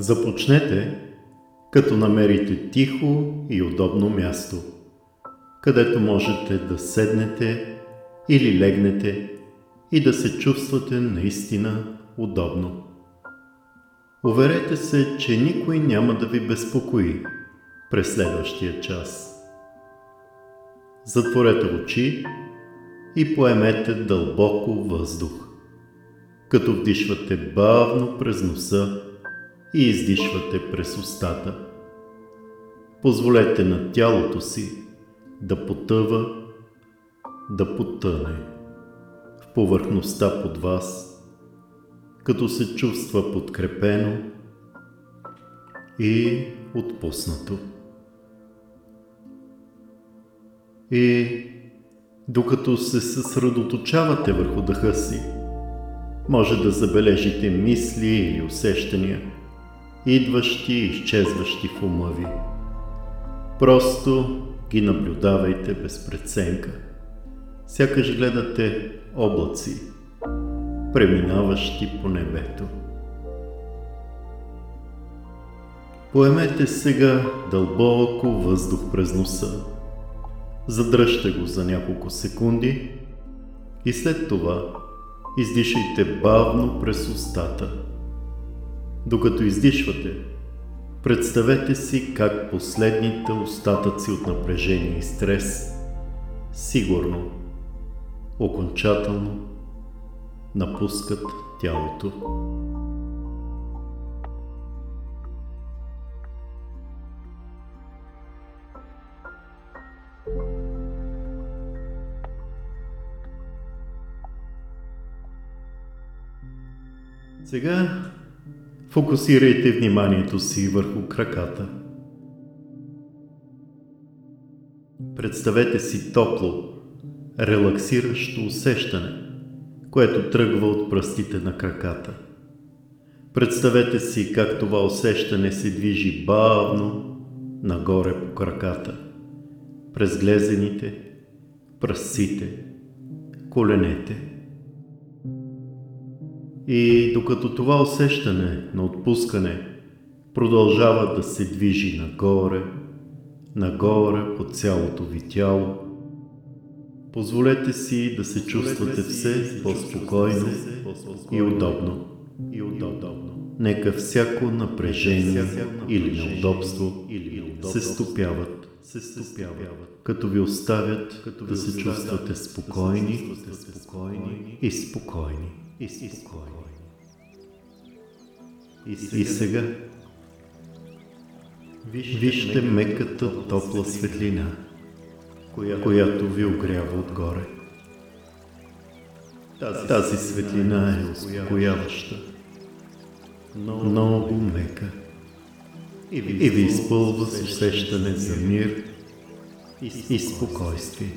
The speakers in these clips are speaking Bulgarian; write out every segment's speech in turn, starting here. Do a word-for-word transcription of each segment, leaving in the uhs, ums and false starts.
Започнете, като намерите тихо и удобно място, където можете да седнете или легнете и да се чувствате наистина удобно. Уверете се, че никой няма да ви безпокои през следващия час. Затворете очи и поемете дълбоко въздух, като вдишвате бавно през носа и издишвате през устата. Позволете на тялото си да потъва, да потъне в повърхността под вас, като се чувства подкрепено и отпуснато. И докато се съсредоточавате върху дъха си, може да забележите мисли или усещания, идващи и изчезващи в ума ви. Просто ги наблюдавайте без преценка. Сякаш гледате облаци, преминаващи по небето. Поемете сега дълбоко въздух през носа. Задръжте го за няколко секунди и след това издишайте бавно през устата. Докато издишвате, представете си как последните остатъци от напрежение и стрес сигурно, окончателно напускат тялото. Сега фокусирайте вниманието си върху краката. Представете си топло, релаксиращо усещане, което тръгва от пръстите на краката. Представете си как това усещане се движи бавно нагоре по краката, през глезените, пръстците, коленете. И докато това усещане на отпускане продължава да се движи нагоре, нагоре по цялото ви тяло, позволете си да се чувствате все по-спокойно и удобно. Нека всяко напрежение или неудобство се стопяват, като ви оставят да се чувствате спокойни и спокойни. И спокойни. И сега вижте меката топла светлина, която ви огрява отгоре. Тази светлина е успокояваща, много мека и ви изпълва с усещане за мир и спокойствие.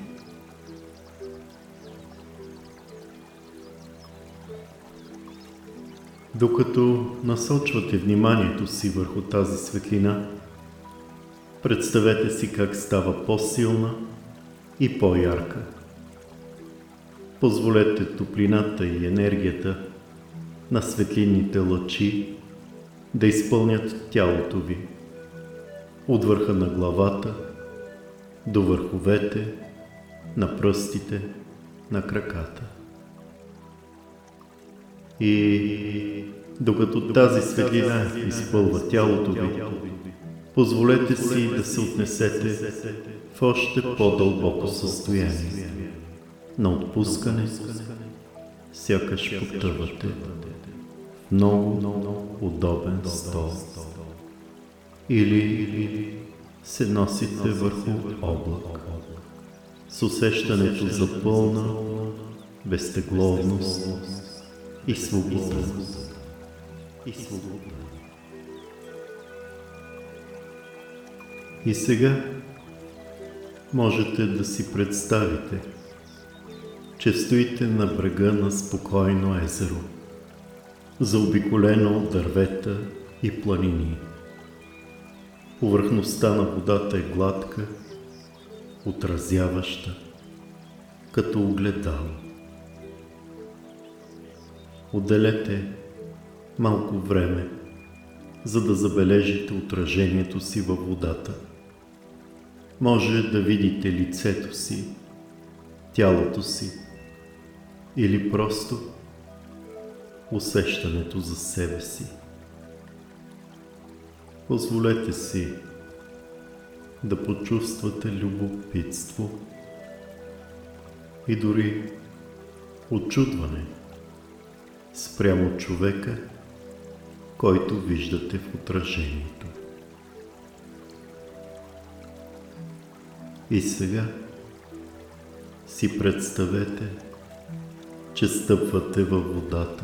Докато насочвате вниманието си върху тази светлина, представете си как става по-силна и по-ярка. Позволете топлината и енергията на светлинните лъчи да изпълнят тялото ви, от върха на главата до върховете, на пръстите, на краката. И докато тази светлина изпълва тялото ви, позволете си да се отнесете в още по-дълбоко състояние на отпускане, сякаш потъвате в много удобен стол или се носите върху облак с усещането за пълна безтегловност и свобода. И свобода. И сега можете да си представите, че стоите на брега на спокойно езеро, заобиколено от дървета и планини. Повърхността на водата е гладка, отразяваща, като огледало. Отделете малко време за да забележите отражението си във водата. Може да видите лицето си, тялото си или просто усещането за себе си. Позволете си да почувствате любопитство и дори учудване спрямо човека, който виждате в отражението. И сега си представете, че стъпвате във водата.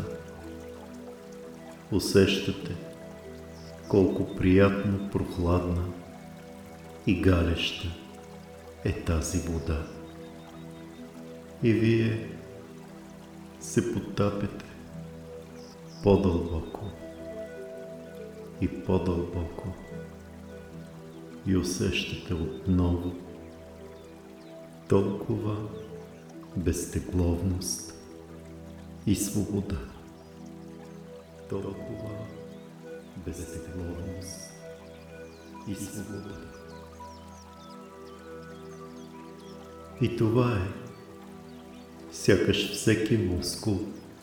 Усещате колко приятно прохладна и галеща е тази вода. И вие се потапяте по-дълбоко и по-дълбоко и усещате отново толкова безтегловност и свобода. Толкова безтегловност и свобода. И това е, сякаш всеки мускул,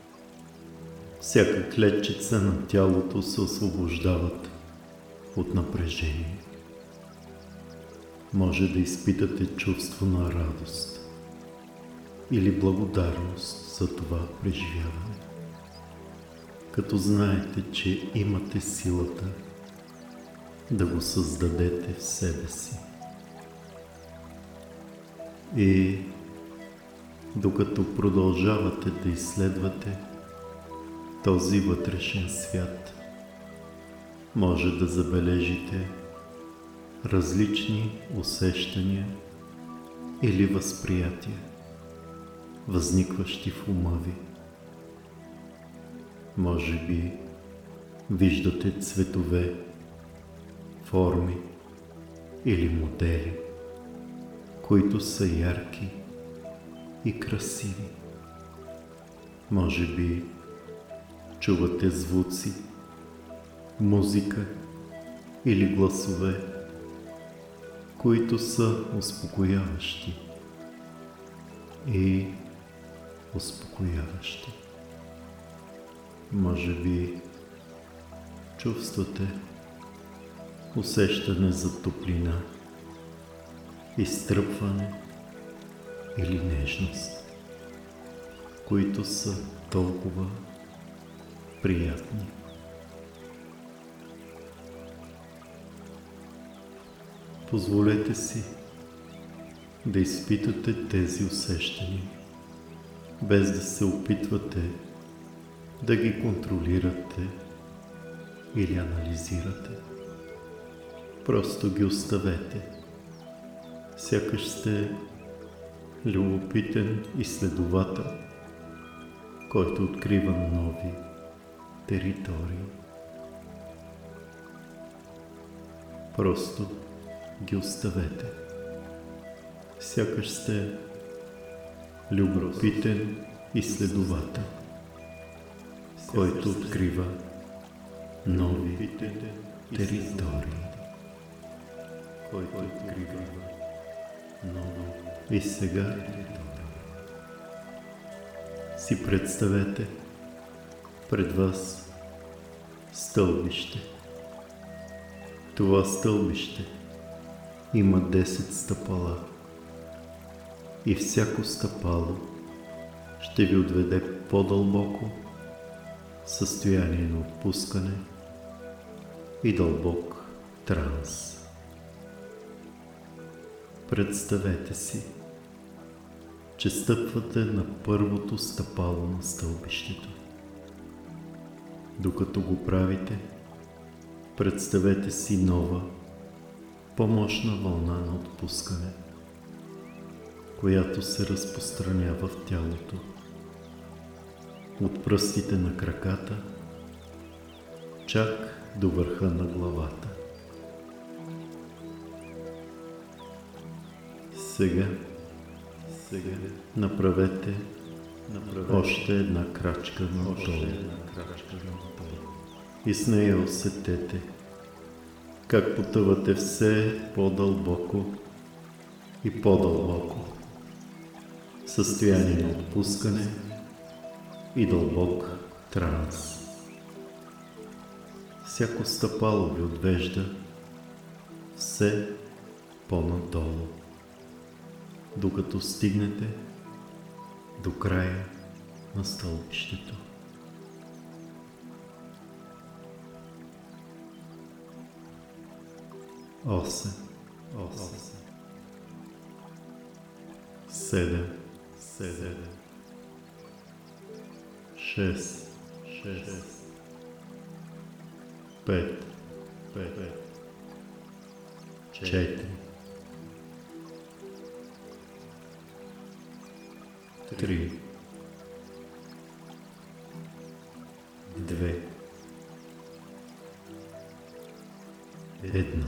всяка клетчица на тялото се освобождават от напрежение. Може да изпитате чувство на радост или благодарност за това преживяване, като знаете, че имате силата да го създадете в себе си. И докато продължавате да изследвате този вътрешен свят, може да забележите различни усещания или възприятия, възникващи в ума ви. Може би виждате цветове, форми или модели, които са ярки и красиви. Може би чувате звуци, музика или гласове, които са успокояващи и успокояващи. Може би чувствате усещане за топлина, изтръпване или нежност, които са толкова приятни. Позволете си да изпитате тези усещания, без да се опитвате да ги контролирате или анализирате. Просто ги оставете, сякаш сте любопитен изследовател, който открива нови територии. Просто ги оставете, сякаш сте любопитен изследовател, който открива нови територии. Който открива нови. И сега си представете пред вас стълбище. Това стълбище има десет стъпала и всяко стъпало ще ви отведе по-дълбоко в състояние на отпускане и дълбок транс. Представете си, че стъпвате на първото стъпало на стълбището. Докато го правите, представете си нова, по-мощна вълна на отпускане, която се разпространява в тялото, от пръстите на краката, чак до върха на главата. Сега, сега направете, направете още една крачка надолу. и с нея усетете как потъвате все по-дълбоко и по-дълбоко в състояние на отпускане и дълбок транс. Всяко стъпало ви отвежда все по-надолу, докато стигнете до края на стълбището. Осем, осем, седем, седем, шест, шест, пет, пет, четири, три, две, едно.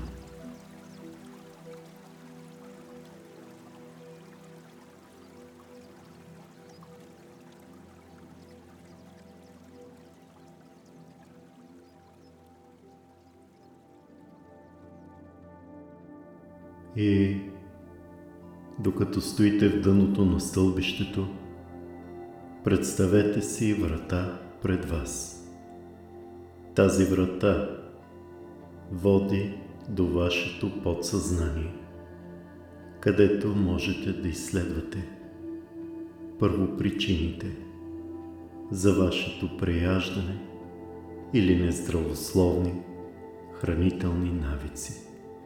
И докато стоите в дъното на стълбището, представете си врата пред вас. Тази врата води до вашето подсъзнание, където можете да изследвате първопричините за вашето преяждане или нездравословни хранителни навици.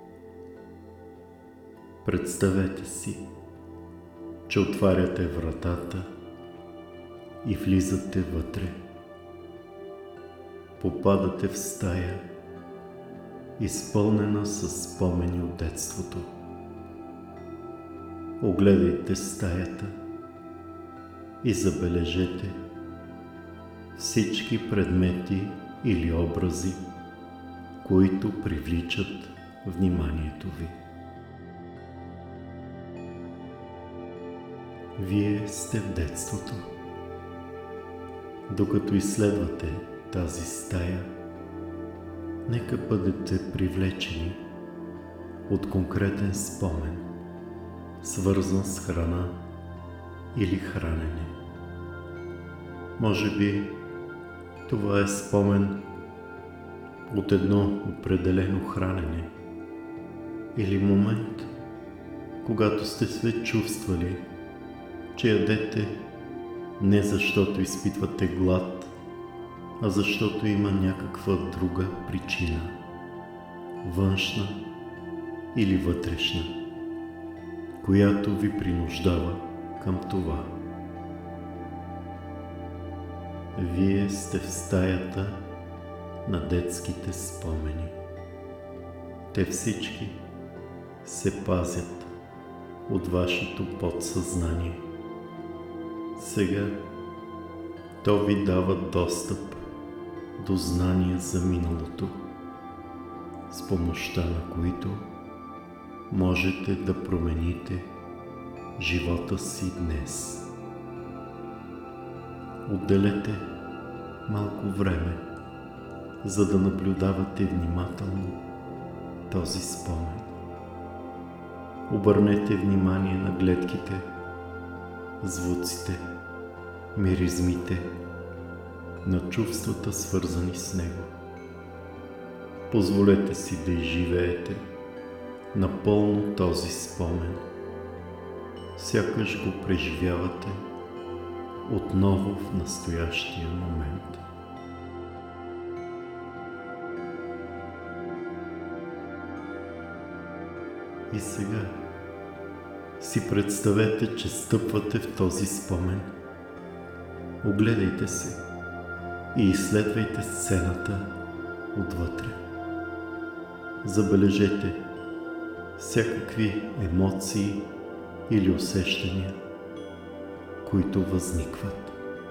Представете си, че отваряте вратата и влизате вътре. Попадате в стая, изпълнена с спомени от детството. Огледайте стаята и забележете всички предмети или образи, които привличат вниманието ви. Вие сте в детството. Докато изследвате тази стая, нека бъдете привлечени от конкретен спомен, свързан с храна или хранене. Може би това е спомен от едно определено хранене или момент, когато сте се чувствали, че ядете не защото изпитвате глад, а защото има някаква друга причина, външна или вътрешна, която ви принуждава към това. Вие сте в стаята на детските спомени. Те всички се пазят от вашето подсъзнание. Сега то ви дава достъп до знания за миналото, с помощта на които можете да промените живота си днес. Отделете малко време, за да наблюдавате внимателно този спомен. Обърнете внимание на гледките, звуците, миризмите, на чувствата, свързани с него. Позволете си да изживеете напълно този спомен, сякаш го преживявате отново в настоящия момент. И сега си представете, че стъпвате в този спомен. Огледайте се и изследвайте сцената отвътре. Забележете всякакви емоции или усещания, които възникват.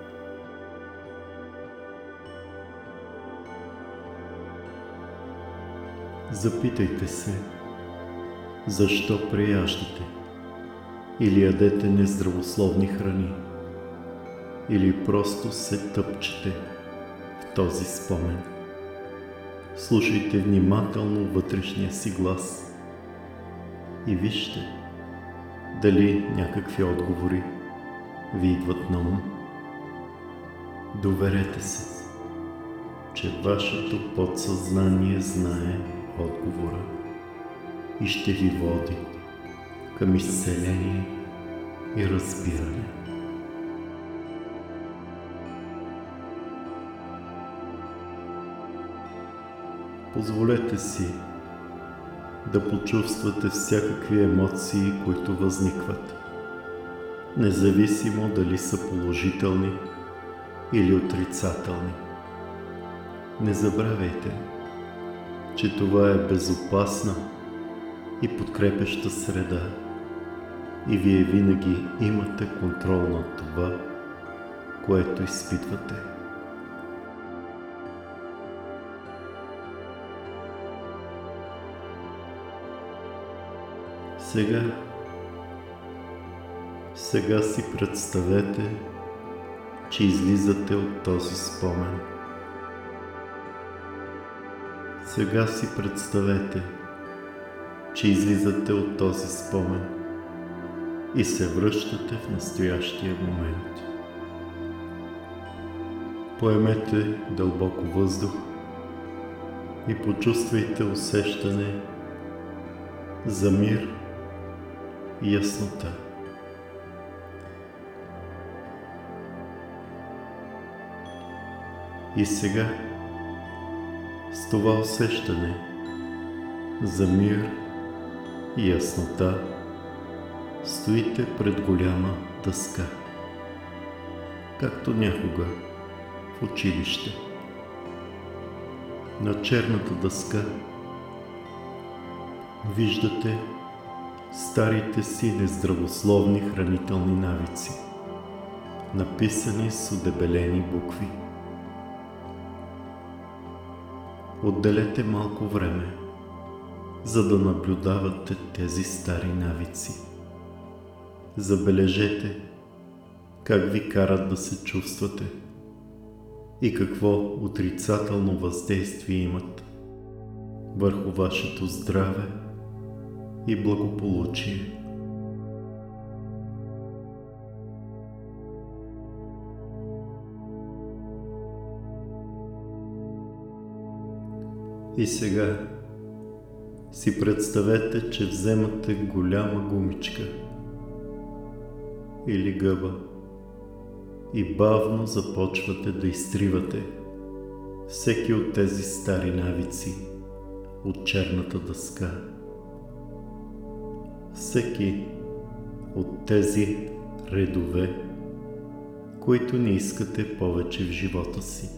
Запитайте се, защо преяждате или ядете нездравословни храни, или просто се тъпчете в този спомен. Слушайте внимателно вътрешния си глас и вижте дали някакви отговори ви идват на ум. Доверете се, че вашето подсъзнание знае отговора и ще ви води към изцеление и разбиране. Позволете си да почувствате всякакви емоции, които възникват, независимо дали са положителни или отрицателни. Не забравяйте, че това е безопасна и подкрепяща среда и вие винаги имате контрол над това, което изпитвате. Сега, сега си представете, че излизате от този спомен. Сега си представете, че излизате от този спомен и се връщате в настоящия момент. Поемете дълбоко въздух и почувствайте усещане за мир и яснота. И сега, с това усещане за мир и яснота, стоите пред голяма дъска, както някога в училище. На черната дъска виждате старите си нездравословни хранителни навици, написани с удебелени букви. Отделете малко време, за да наблюдавате тези стари навици. Забележете как ви карат да се чувствате и какво отрицателно въздействие имат върху вашето здраве и благополучие. И сега си представете, че вземате голяма гумичка или гъба и бавно започвате да изтривате всеки от тези стари навици от черната дъска. Всеки от тези редове, които не искате повече в живота си.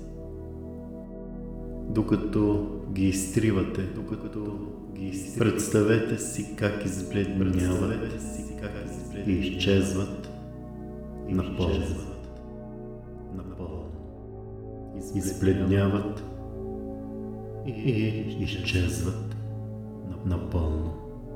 Докато ги изтривате, докато ги изтривате, представете си как избледняват и изчезват напълно. Избледняват и изчезват напълно.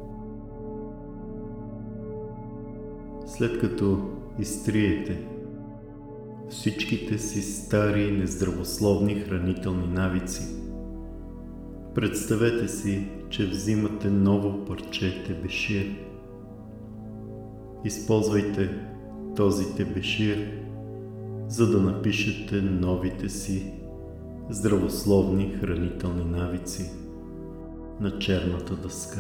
След като изтриете всичките си стари нездравословни хранителни навици, представете си, че взимате ново парче тебешир. Използвайте този тебешир, за да напишете новите си здравословни хранителни навици на черната дъска.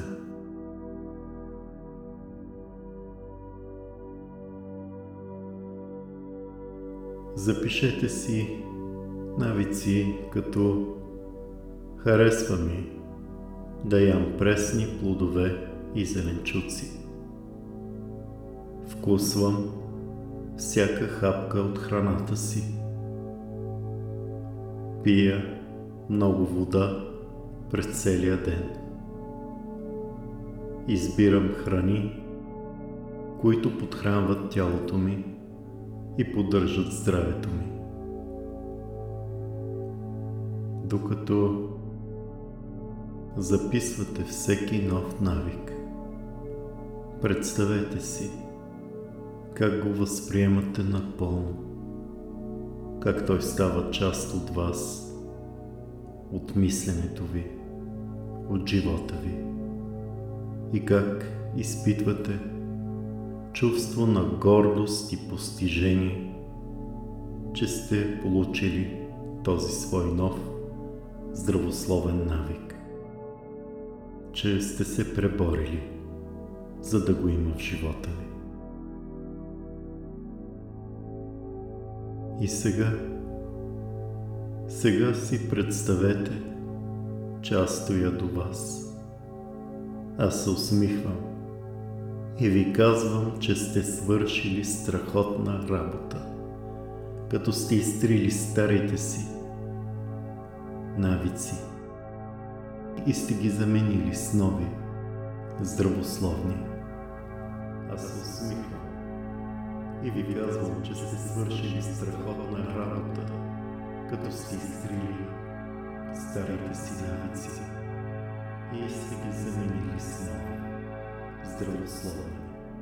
Запишете си навици като: харесва ми да ям пресни плодове и зеленчуци. Вкусвам всяка хапка от храната си. Пия много вода през целия ден. Избирам храни, които подхранват тялото ми и поддържат здравето ми. Докато записвате всеки нов навик, представете си как го възприемате напълно, как той става част от вас от мисленето ви, от живота ви и как изпитвате чувство на гордост и постижение, че сте получили този свой нов здравословен навик, че сте се преборили, за да го има в живота ви. И сега, сега си представете, че аз стоя до вас. Аз се усмихвам и ви казвам, че сте свършили страхотна работа, като сте изтрили старите си навици и сте ги заменили с нови, здравословни. Аз се усмихвам и ви казвам, че сте свършили страхотна работа, като сте изтрили старите си навици и сте ги заменили с нови, здравословни.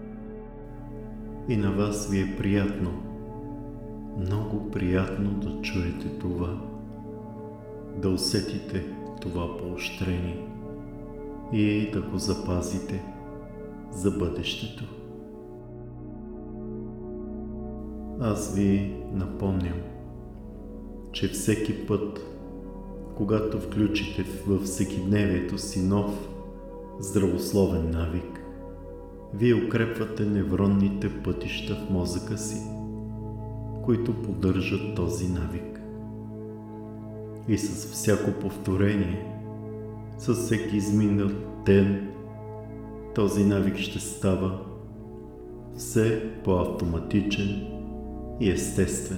И на вас ви е приятно, много приятно да чуете това, да усетите това поощрение и да го запазите за бъдещето. Аз ви напомням, че всеки път, когато включите във всекидневието си нов здравословен навик, вие укрепвате невронните пътища в мозъка си, които поддържат този навик. И с всяко повторение, с всеки изминал ден, този навик ще става все по-автоматичен и естествен.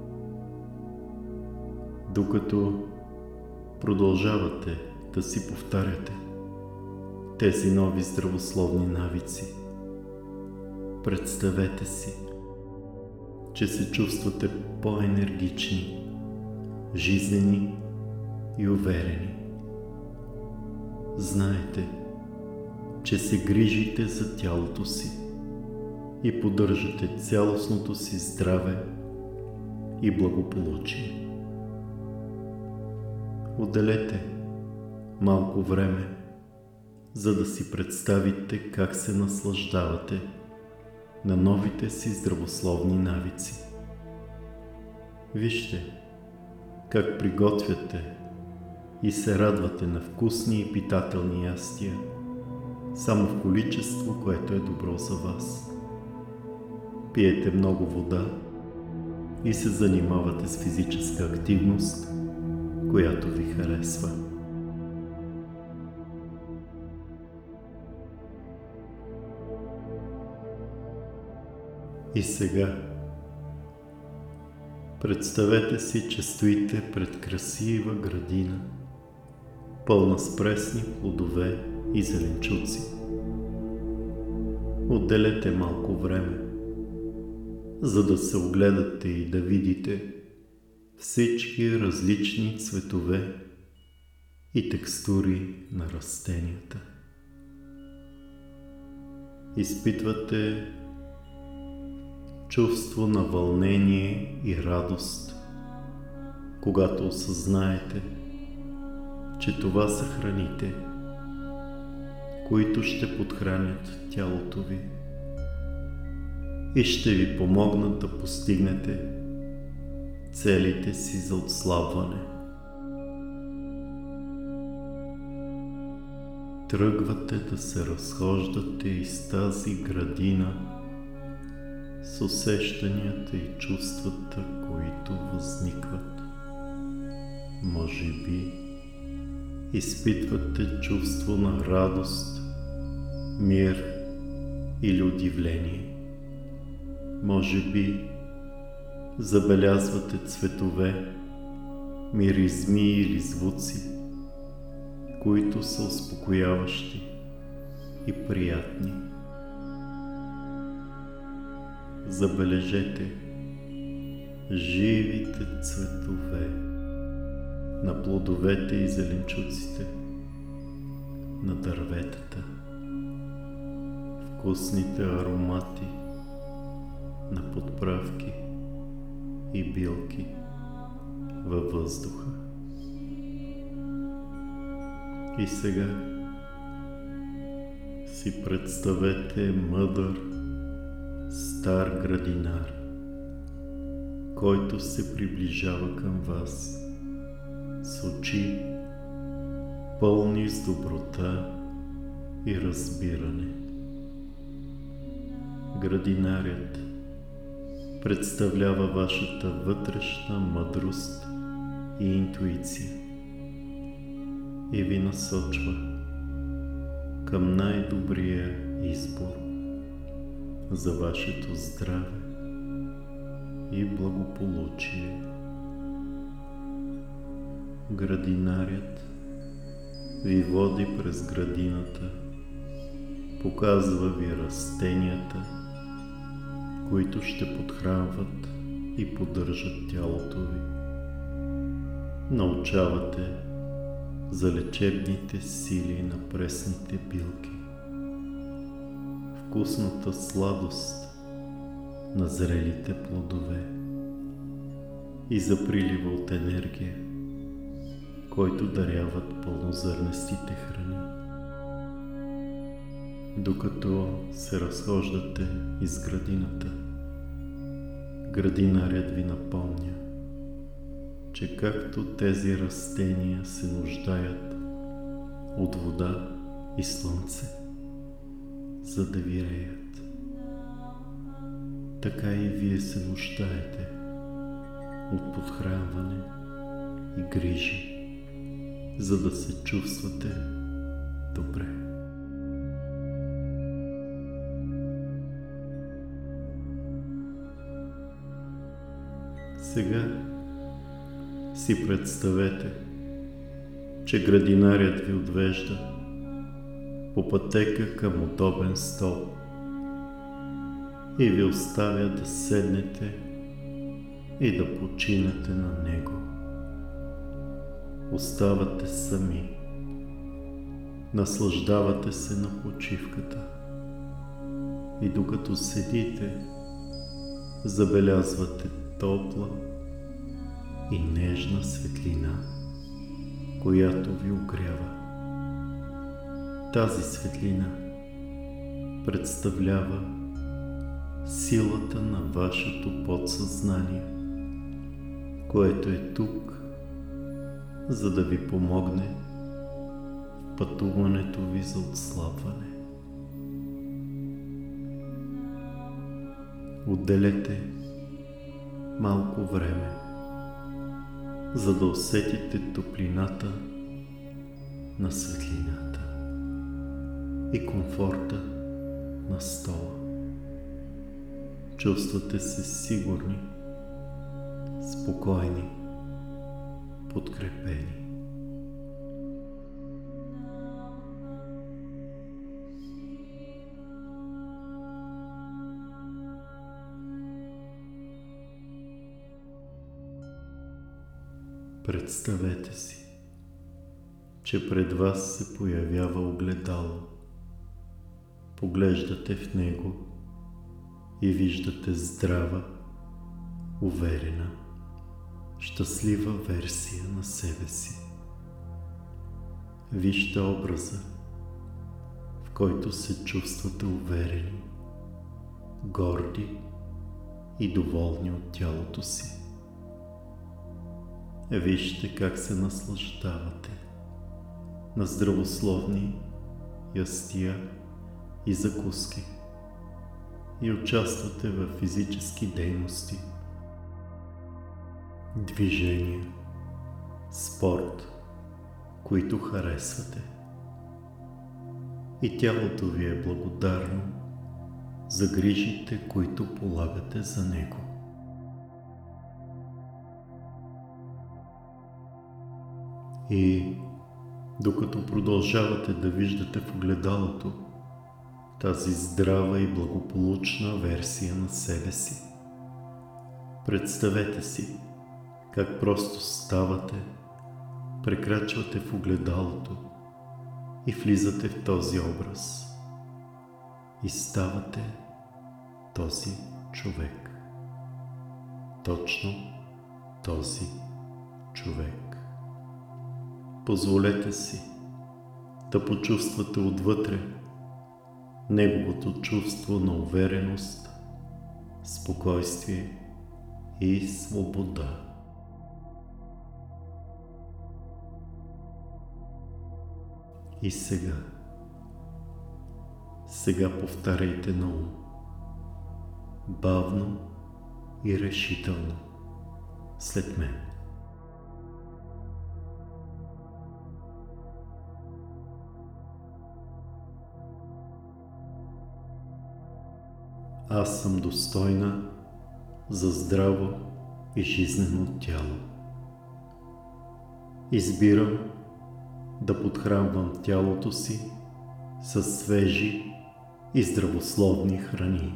Докато продължавате да си повтаряте тези нови здравословни навици, представете си, че се чувствате по-енергични, жизнени и уверени. Знаете, че се грижите за тялото си и поддържате цялостното си здраве и благополучие. Отделете малко време, за да си представите как се наслаждавате на новите си здравословни навици. Вижте как приготвяте и се радвате на вкусни и питателни ястия, само в количество, което е добро за вас. Пиете много вода и се занимавате с физическа активност, която ви харесва. И сега представете си, че стоите пред красива градина, пълна с пресни плодове и зеленчуци. Отделете малко време, за да се огледате и да видите всички различни цветове и текстури на растенията. Изпитвате чувство на вълнение и радост, когато осъзнаете, че това са храните, които ще подхранят тялото ви и ще ви помогнат да постигнете целите си за отслабване. Тръгвате да се разхождате из тази градина с усещанията и чувствата, които възникват. Може би изпитвате чувство на радост, мир или удивление. Може би забелязвате цветове, миризми или звуци, които са успокояващи и приятни. Забележете живите цветове на плодовете и зеленчуците, на дърветата, вкусните аромати на подправки и билки във въздуха. И сега си представете мъдър, стар градинар, който се приближава към вас с очи, пълни с доброта и разбиране. Градинарят представлява вашата вътрешна мъдрост и интуиция и ви насочва към най-добрия избор за вашето здраве и благополучие. Градинарят ви води през градината, показва ви растенията, които ще подхранват и поддържат тялото ви. Научавате за лечебните сили на пресните билки, вкусната сладост на зрелите плодове и за прилива от енергия, който даряват пълнозърнестите храни. Докато се разхождате из градината, градинарят ви напомня, че както тези растения се нуждаят от вода и слънце, за да виреят, така и вие се нуждаете от подхранване и грижи, за да се чувствате добре. Сега си представете, че градинарят ви отвежда по пътека към удобен стол и ви оставя да седнете и да починете на него. Оставате сами, наслаждавате се на почивката и докато седите, забелязвате топла и нежна светлина, която ви огрява. Тази светлина представлява силата на вашето подсъзнание, което е тук, за да ви помогне в пътуването ви за отслабване. Отделете малко време, за да усетите топлината на светлината и комфорта на стола. Чувствате се сигурни, спокойни, подкрепени. Представете си, че пред вас се появява огледало. Поглеждате в него и виждате здрава, уверена, щастлива версия на себе си. Вижте образа, в който се чувствате уверени, горди и доволни от тялото си. Вижте как се наслаждавате на здравословни ястия и закуски и участвате в физически дейности, движения, спорт, които харесвате. И тялото ви е благодарно за грижите, които полагате за него. И докато продължавате да виждате в огледалото тази здрава и благополучна версия на себе си, представете си как просто ставате, прекрачвате в огледалото и влизате в този образ. И ставате този човек. Точно този човек. Позволете си да почувствате отвътре неговото чувство на увереност, спокойствие и свобода. И сега, сега повтаряйте на ум, бавно и решително, след мен. Аз съм достойна за здраво и жизнено тяло. Избирам да подхранвам тялото си със свежи и здравословни храни.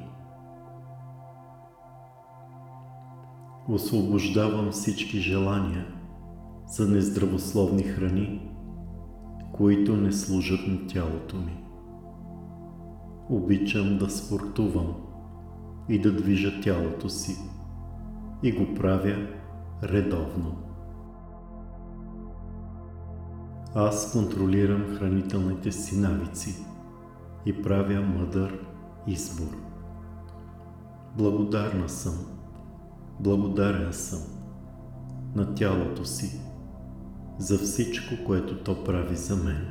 Освобождавам всички желания за нездравословни храни, които не служат на тялото ми. Обичам да спортувам и да движа тялото си и го правя редовно. Аз контролирам хранителните си навици и правя мъдър избор. Благодарна съм, благодарен съм на тялото си за всичко, което то прави за мен.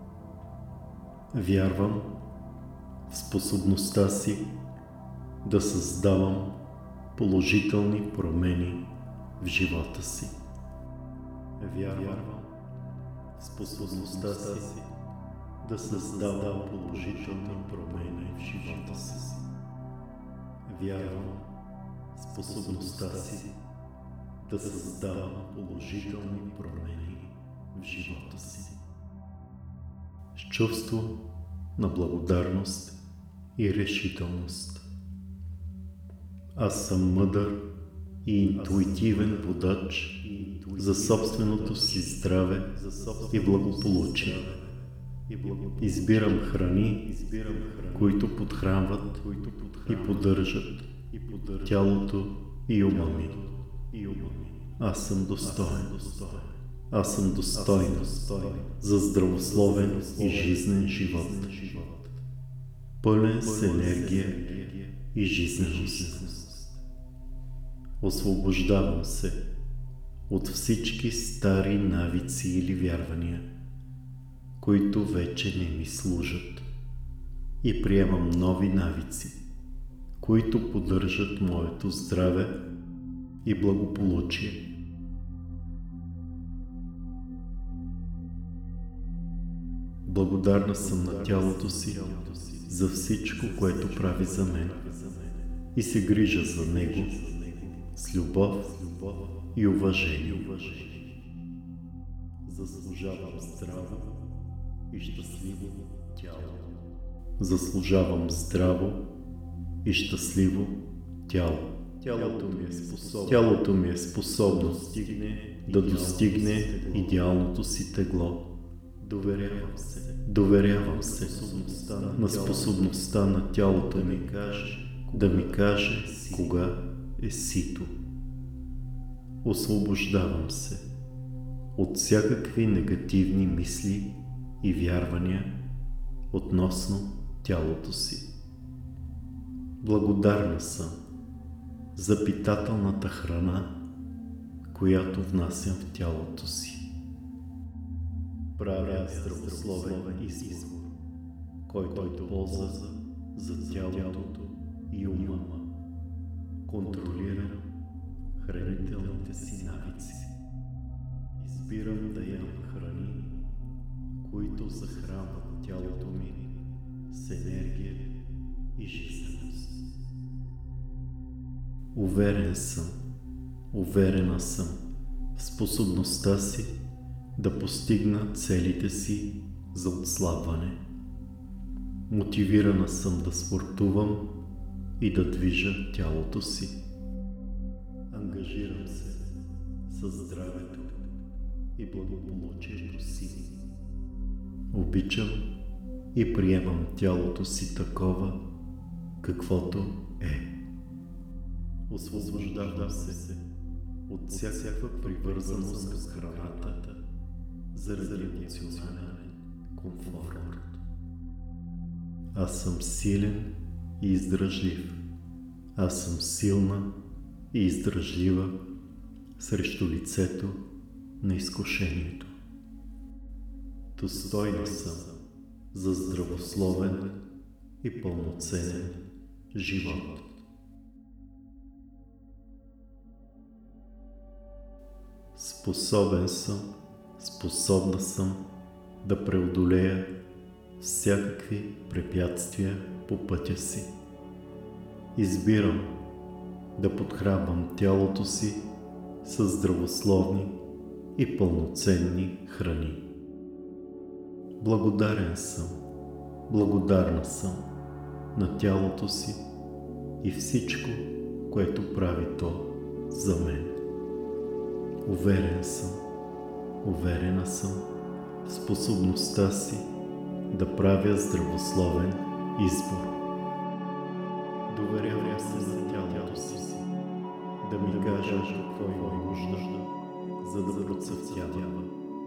Вярвам в способността си да създавам положителни промени в живота си. Вярвам в способността си да създавам положителни промени в живота си. Вярвам в способността си да създавам положителни промени в живота си. С чувство на благодарност и решителност. Аз съм мъдър и интуитивен водач за собственото си здраве и благополучие. Избирам храни, които подхранват и поддържат тялото и ума ми. Аз съм достоен. Аз съм достойна за здравословен и жизнен живот, пълен с енергия и жизненост. Освобождавам се от всички стари навици или вярвания, които вече не ми служат, и приемам нови навици, които поддържат моето здраве и благополучие. Благодарна съм на тялото си за всичко, което прави за мен, и се грижа за него с любов и уважение. Заслужавам здраво и щастливо тяло. Заслужавам здраво и щастливо тяло. Тялото ми е способно, Тялото ми е способно да достигне идеалното си тегло. Доверявам се, Доверявам се на способността на тялото ми да ми каже кога е сито. Освобождавам се от всякакви негативни мисли и вярвания относно тялото си. Благодарна съм за питателната храна, която внасям в тялото си. Правя здравословен избор, който е полза за тялото и ума. Контролирам хранителните си навици. Избирам да ям храни, които захранват тялото ми с енергия и жизненост. Уверен съм, уверена съм в способността си да постигна целите си за отслабване. Мотивирана съм да спортувам и да движа тялото си. Ангажирам се със здравето и благополучието си. Обичам и приемам тялото си такова, каквото е. Освобождавам се от всякаква привързаност към храната заради емоционален комфорт. Аз съм силен и издръжлив. Аз съм силна и издръжлива срещу лицето на изкушението. Достойна съм за здравословен и пълноценен живот. Способен съм, способна съм да преодолея всякакви препятствия по пътя си. Избирам да подхранвам тялото си с здравословни и пълноценни храни. Благодарен съм, благодарна съм на тялото си и всичко, което прави то за мен. Уверен съм, уверена съм в способността си да правя здравословен избор. Доверявам се на тялото си, да ми каже какво има нужда, за да процъфтява.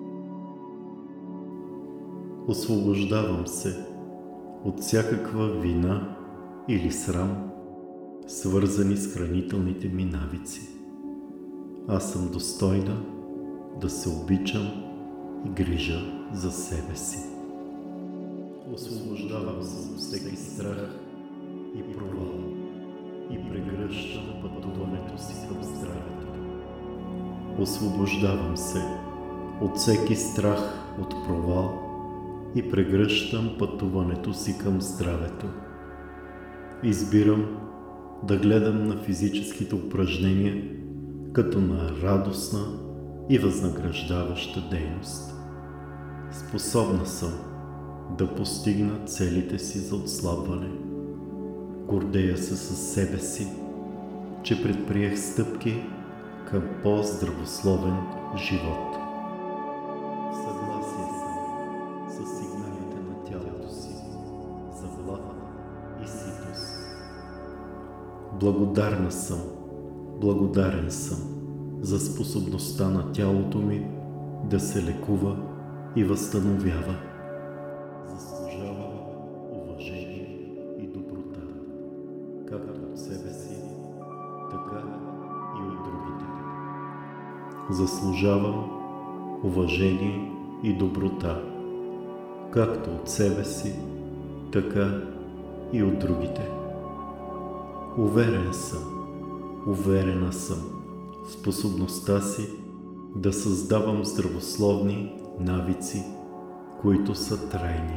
Освобождавам се от всякаква вина или срам, свързани с хранителните ми навици. Аз съм достойна да се обичам и грижа за себе си. Освобождавам се от всеки страх и провал и прегръщам пътуването си към здравето. Освобождавам се от всеки страх от провал и прегръщам пътуването си към здравето. Избирам да гледам на физическите упражнения като на радостна и възнаграждаваща дейност. Способна съм да постигна целите си за отслабване. Гордея се със себе си, че предприех стъпки към по-здравословен живот. Съгласие съм с сигналите на тялото си за глад и ситост. Благодарна съм, благодарен съм за способността на тялото ми да се лекува и възстановява. Заслужавам уважение и доброта, както от себе си, така и от другите. Заслужавам уважение и доброта, както от себе си, така и от другите. Уверен съм, уверена съм в способността си да създавам здравословни навици, които са трайни.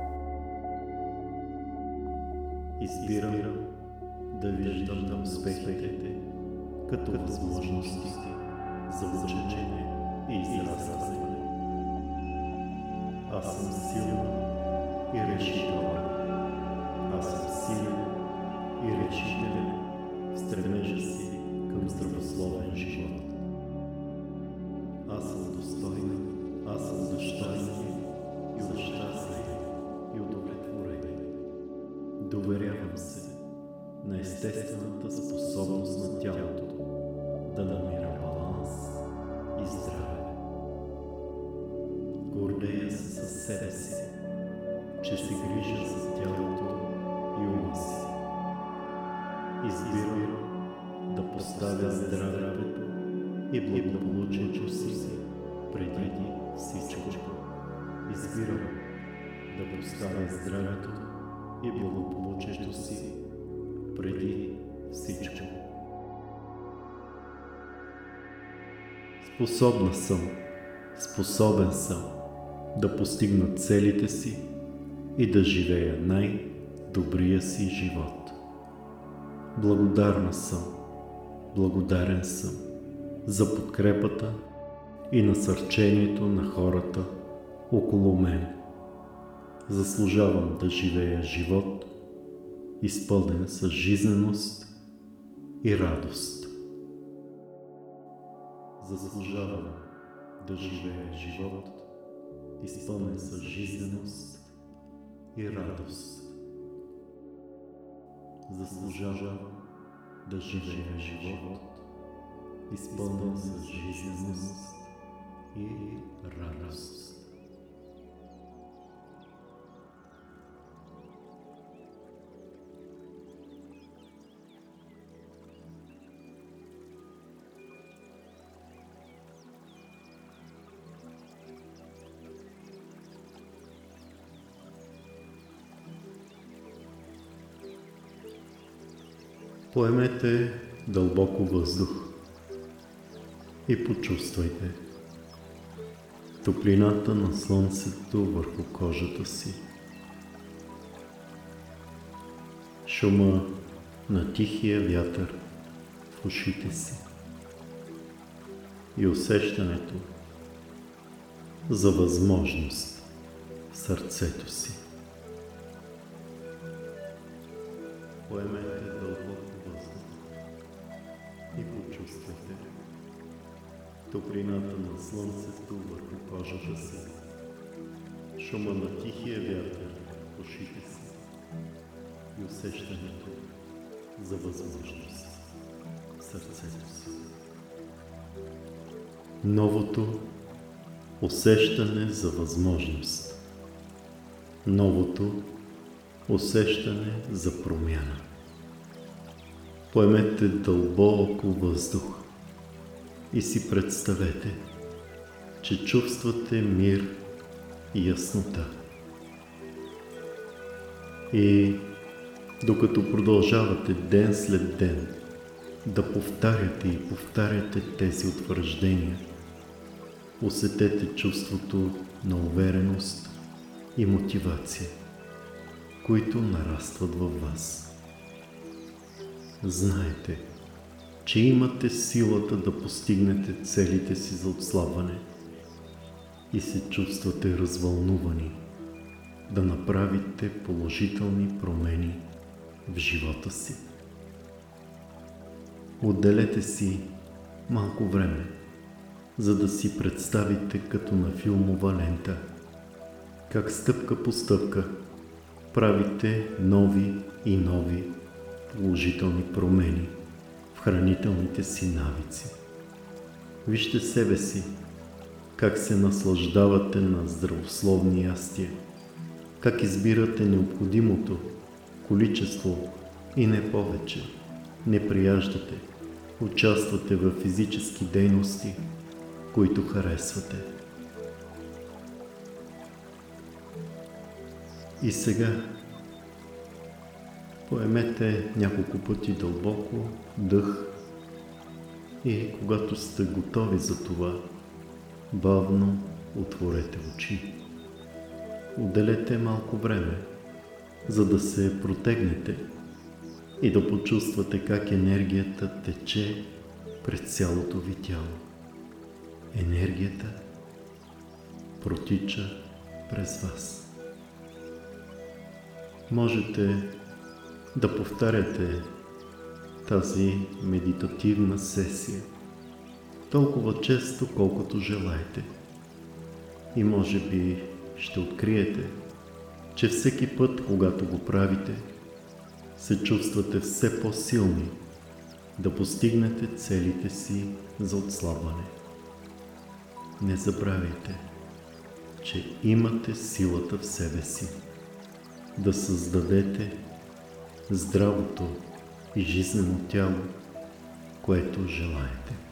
Избирам да виждам на успехите като възможности за учение и израстване. Аз съм силна и решителна. Аз съм силен и решителен в стремежа си към здравословен живот. Аз съм достойна, аз съм за щастие и за щастие и удовлетворение. Доверявам се на естествената способност на тялото да намира баланс и здраве. Гордея се със себе си, че се грижа за тялото и ума си. Избирам да поставя здравето и благополучието си преди всичко. Избирам да поставя здравето и благополучието си преди всичко. Способна съм, способен съм да постигна целите си и да живея най-добрия си живот. Благодарна съм, благодарен съм за подкрепата и насърчението на хората около мен. Заслужавам да живея живот, изпълнен с жизненост и радост. Заслужавам да живея живот, изпълнен с жизненост и радост. Заслужавам да живея живот, изпълнен с жизненост и радост. Поемете дълбоко въздух и почувствайте топлината на слънцето върху кожата си, шума на тихия вятър в ушите си и усещането за възможност в сърцето си. Поемете дълбоко въздух и почувствайте топлината на слънцето върху кожата си, шума на тихия вятър в ушите си и усещането за възможност в сърцето си. Новото усещане за възможност. Новото усещане за промяна. Поемете дълбоко въздух и си представете, че чувствате мир и яснота. И докато продължавате ден след ден да повтаряте и повтаряте тези утвърждения, усетете чувството на увереност и мотивация, които нарастват във вас. Знаете, че имате силата да постигнете целите си за отслабване и се чувствате развълнувани да направите положителни промени в живота си. Отделете си малко време, за да си представите като на филмова лента, как стъпка по стъпка правите нови и нови положителни промени в хранителните си навици. Вижте себе си, как се наслаждавате на здравословни ястия, как избирате необходимото количество и не повече, не прияждате, участвате в физически дейности, които харесвате. И сега поемете няколко пъти дълбоко дъх и когато сте готови за това, бавно отворете очи. Отделете малко време, за да се протегнете и да почувствате как енергията тече през цялото ви тяло. Енергията протича през вас. Можете да повтаряте тази медитативна сесия толкова често, колкото желаете. И може би ще откриете, че всеки път, когато го правите, се чувствате все по-силни да постигнете целите си за отслабване. Не забравяйте, че имате силата в себе си да създадете здравото и жизнено тяло, което желаете.